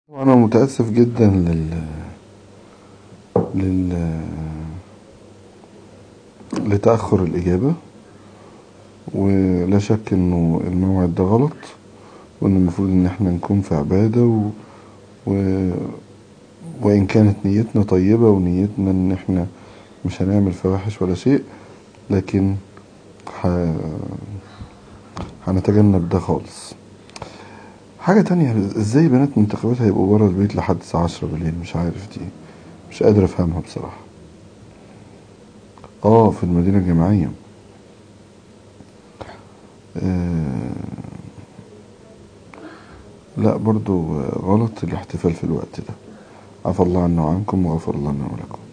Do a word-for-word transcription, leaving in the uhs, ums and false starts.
وأنا متأسف جدا لل... لل... لتأخر الإجابة، ولا شك إنه الموعد ده غلط، وإن المفروض إن إحنا نكون في عبادة و... و... وإن كانت نيتنا طيبة ونيتنا إن إحنا مش هنعمل فواحش ولا شيء، لكن ح... هنتجنب ده خالص. حاجة تانية، ازاي بنات منتخبات هيبقوا برا البيت لحد الساعة عشرة بالليل؟ مش عارف، دي مش قادر افهمها بصراحة. اه، في المدينة الجامعية. آه لا، برضو غلط الاحتفال في الوقت ده. عفى الله عنا وعنكم وغفر الله لنا ولكم.